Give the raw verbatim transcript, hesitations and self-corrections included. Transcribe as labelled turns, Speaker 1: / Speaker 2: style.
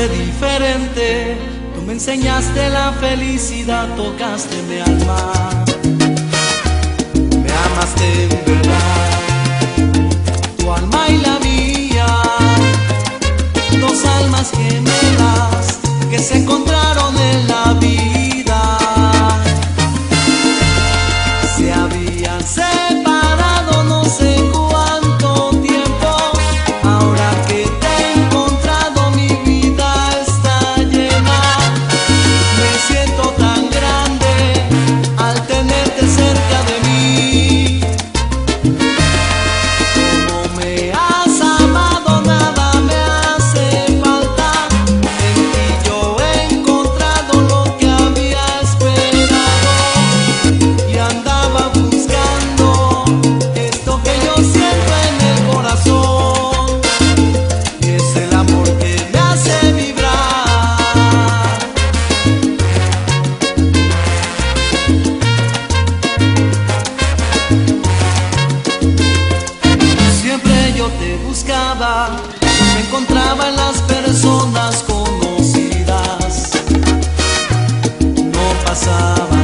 Speaker 1: amaste diferente, tú me enseñaste la felicidad, tocaste mi alma. Me amaste en verdad, tu alma y la mía, dos almas gemelas que se encontraron en la vida. Se habían separado no sé cuánto tiempo, ahora que te he encontrado mi vida está llena. Me siento tan grande al tenerte cerca de mí. Como me has amado nada me hace falta, en ti yo he encontrado lo que había esperado y andaba buscando esto que yo siento en el corazón, y es el amor que me hace vibrar. Siempre yo te buscaba, me encontraba en las personas conocidas, no pasaba